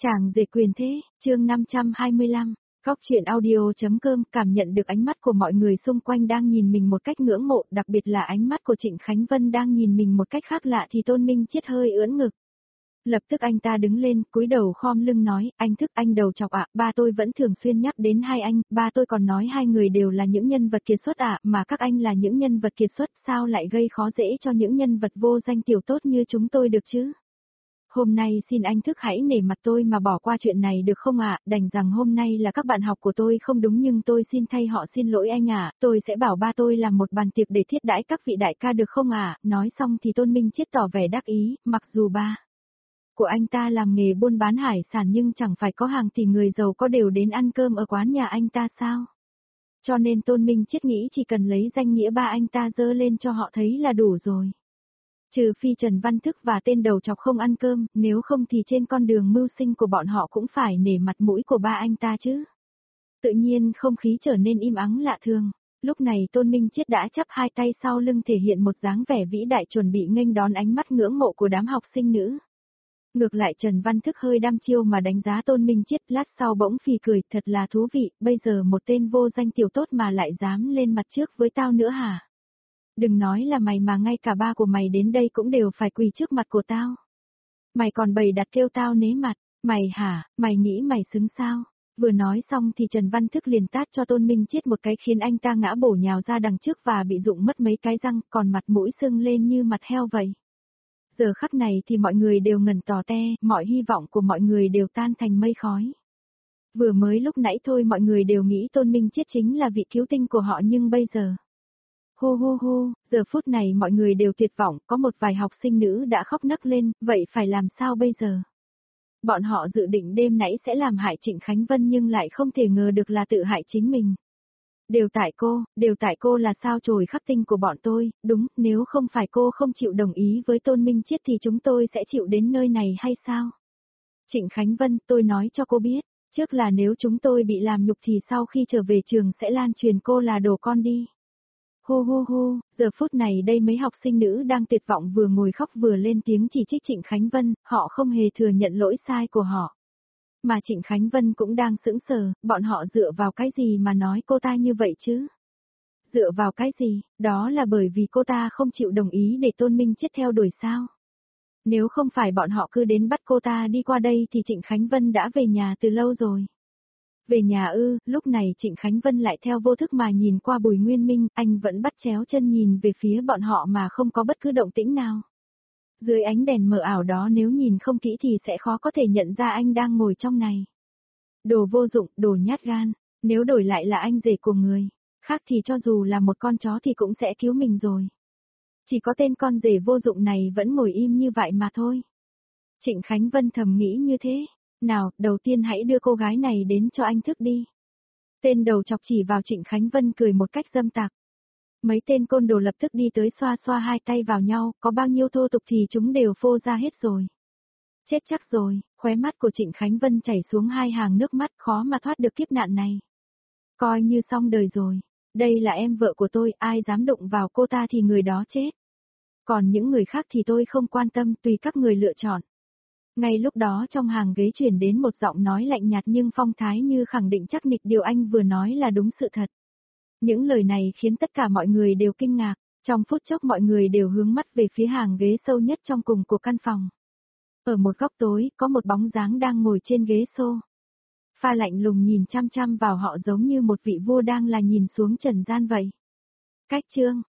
Chàng rể quyền thế, chương 525, Góc truyện audio.com cảm nhận được ánh mắt của mọi người xung quanh đang nhìn mình một cách ngưỡng mộ, đặc biệt là ánh mắt của Trịnh Khánh Vân đang nhìn mình một cách khác lạ thì Tôn Minh Chiết hơi ưỡn ngực. Lập tức anh ta đứng lên, cúi đầu khom lưng nói, anh Thức anh đầu chọc ạ, ba tôi vẫn thường xuyên nhắc đến hai anh, ba tôi còn nói hai người đều là những nhân vật kiệt xuất ạ, mà các anh là những nhân vật kiệt xuất, sao lại gây khó dễ cho những nhân vật vô danh tiểu tốt như chúng tôi được chứ? Hôm nay xin anh Thức hãy nể mặt tôi mà bỏ qua chuyện này được không ạ, đành rằng hôm nay là các bạn học của tôi không đúng nhưng tôi xin thay họ xin lỗi anh ạ, tôi sẽ bảo ba tôi làm một bàn tiệc để thiết đãi các vị đại ca được không ạ, nói xong thì Tôn Minh Chiết tỏ vẻ đắc ý, mặc dù ba của anh ta làm nghề buôn bán hải sản nhưng chẳng phải có hàng tỷ người giàu có đều đến ăn cơm ở quán nhà anh ta sao? Cho nên Tôn Minh Chiết nghĩ chỉ cần lấy danh nghĩa ba anh ta dơ lên cho họ thấy là đủ rồi. Trừ phi Trần Văn Thức và tên đầu chọc không ăn cơm, nếu không thì trên con đường mưu sinh của bọn họ cũng phải nể mặt mũi của ba anh ta chứ. Tự nhiên không khí trở nên im ắng lạ thường. Lúc này Tôn Minh Chiết đã chắp hai tay sau lưng thể hiện một dáng vẻ vĩ đại chuẩn bị nghênh đón ánh mắt ngưỡng mộ của đám học sinh nữ. Ngược lại Trần Văn Thức hơi đăm chiêu mà đánh giá Tôn Minh Chiết, lát sau bỗng phì cười, thật là thú vị, bây giờ một tên vô danh tiểu tốt mà lại dám lên mặt trước với tao nữa hả? Đừng nói là mày mà ngay cả ba của mày đến đây cũng đều phải quỳ trước mặt của tao. Mày còn bày đặt kêu tao nế mặt, mày hả, mày nghĩ mày xứng sao? Vừa nói xong thì Trần Văn Thức liền tát cho Tôn Minh Chiết một cái khiến anh ta ngã bổ nhào ra đằng trước và bị rụng mất mấy cái răng, còn mặt mũi sưng lên như mặt heo vậy. Giờ khắc này thì mọi người đều ngẩn tò te, mọi hy vọng của mọi người đều tan thành mây khói. Vừa mới lúc nãy thôi mọi người đều nghĩ Tôn Minh Chiết chính là vị cứu tinh của họ nhưng bây giờ... Hô hô hô, giờ phút này mọi người đều tuyệt vọng, có một vài học sinh nữ đã khóc nấc lên, vậy phải làm sao bây giờ? Bọn họ dự định đêm nãy sẽ làm hại Trịnh Khánh Vân nhưng lại không thể ngờ được là tự hại chính mình. Đều tại cô là sao chổi khắc tinh của bọn tôi, đúng, nếu không phải cô không chịu đồng ý với Tôn Minh Chiết thì chúng tôi sẽ chịu đến nơi này hay sao? Trịnh Khánh Vân, tôi nói cho cô biết, trước là nếu chúng tôi bị làm nhục thì sau khi trở về trường sẽ lan truyền cô là đồ con đi. Hô hô hô, giờ phút này đây mấy học sinh nữ đang tuyệt vọng vừa ngồi khóc vừa lên tiếng chỉ trích Trịnh Khánh Vân, họ không hề thừa nhận lỗi sai của họ. Mà Trịnh Khánh Vân cũng đang sững sờ, bọn họ dựa vào cái gì mà nói cô ta như vậy chứ? Dựa vào cái gì, đó là bởi vì cô ta không chịu đồng ý để Tôn Minh Chiết theo đuổi sao? Nếu không phải bọn họ cứ đến bắt cô ta đi qua đây thì Trịnh Khánh Vân đã về nhà từ lâu rồi. Về nhà ư, lúc này Trịnh Khánh Vân lại theo vô thức mà nhìn qua Bùi Nguyên Minh, anh vẫn bắt chéo chân nhìn về phía bọn họ mà không có bất cứ động tĩnh nào. Dưới ánh đèn mờ ảo đó nếu nhìn không kỹ thì sẽ khó có thể nhận ra anh đang ngồi trong này. Đồ vô dụng, đồ nhát gan, nếu đổi lại là anh rể của người khác thì cho dù là một con chó thì cũng sẽ cứu mình rồi. Chỉ có tên con rể vô dụng này vẫn ngồi im như vậy mà thôi. Trịnh Khánh Vân thầm nghĩ như thế. Nào, đầu tiên hãy đưa cô gái này đến cho anh Thức đi. Tên đầu chọc chỉ vào Trịnh Khánh Vân cười một cách dâm tặc. Mấy tên côn đồ lập tức đi tới xoa xoa hai tay vào nhau, có bao nhiêu thô tục thì chúng đều phô ra hết rồi. Chết chắc rồi, khóe mắt của Trịnh Khánh Vân chảy xuống hai hàng nước mắt khó mà thoát được kiếp nạn này. Coi như xong đời rồi, đây là em vợ của tôi, ai dám đụng vào cô ta thì người đó chết. Còn những người khác thì tôi không quan tâm, tùy các người lựa chọn. Ngay lúc đó trong hàng ghế truyền đến một giọng nói lạnh nhạt nhưng phong thái như khẳng định chắc nịch điều anh vừa nói là đúng sự thật. Những lời này khiến tất cả mọi người đều kinh ngạc, trong phút chốc mọi người đều hướng mắt về phía hàng ghế sâu nhất trong cùng của căn phòng. Ở một góc tối, có một bóng dáng đang ngồi trên ghế xô. Pha lạnh lùng nhìn chăm chăm vào họ giống như một vị vua đang là nhìn xuống trần gian vậy. Cách chương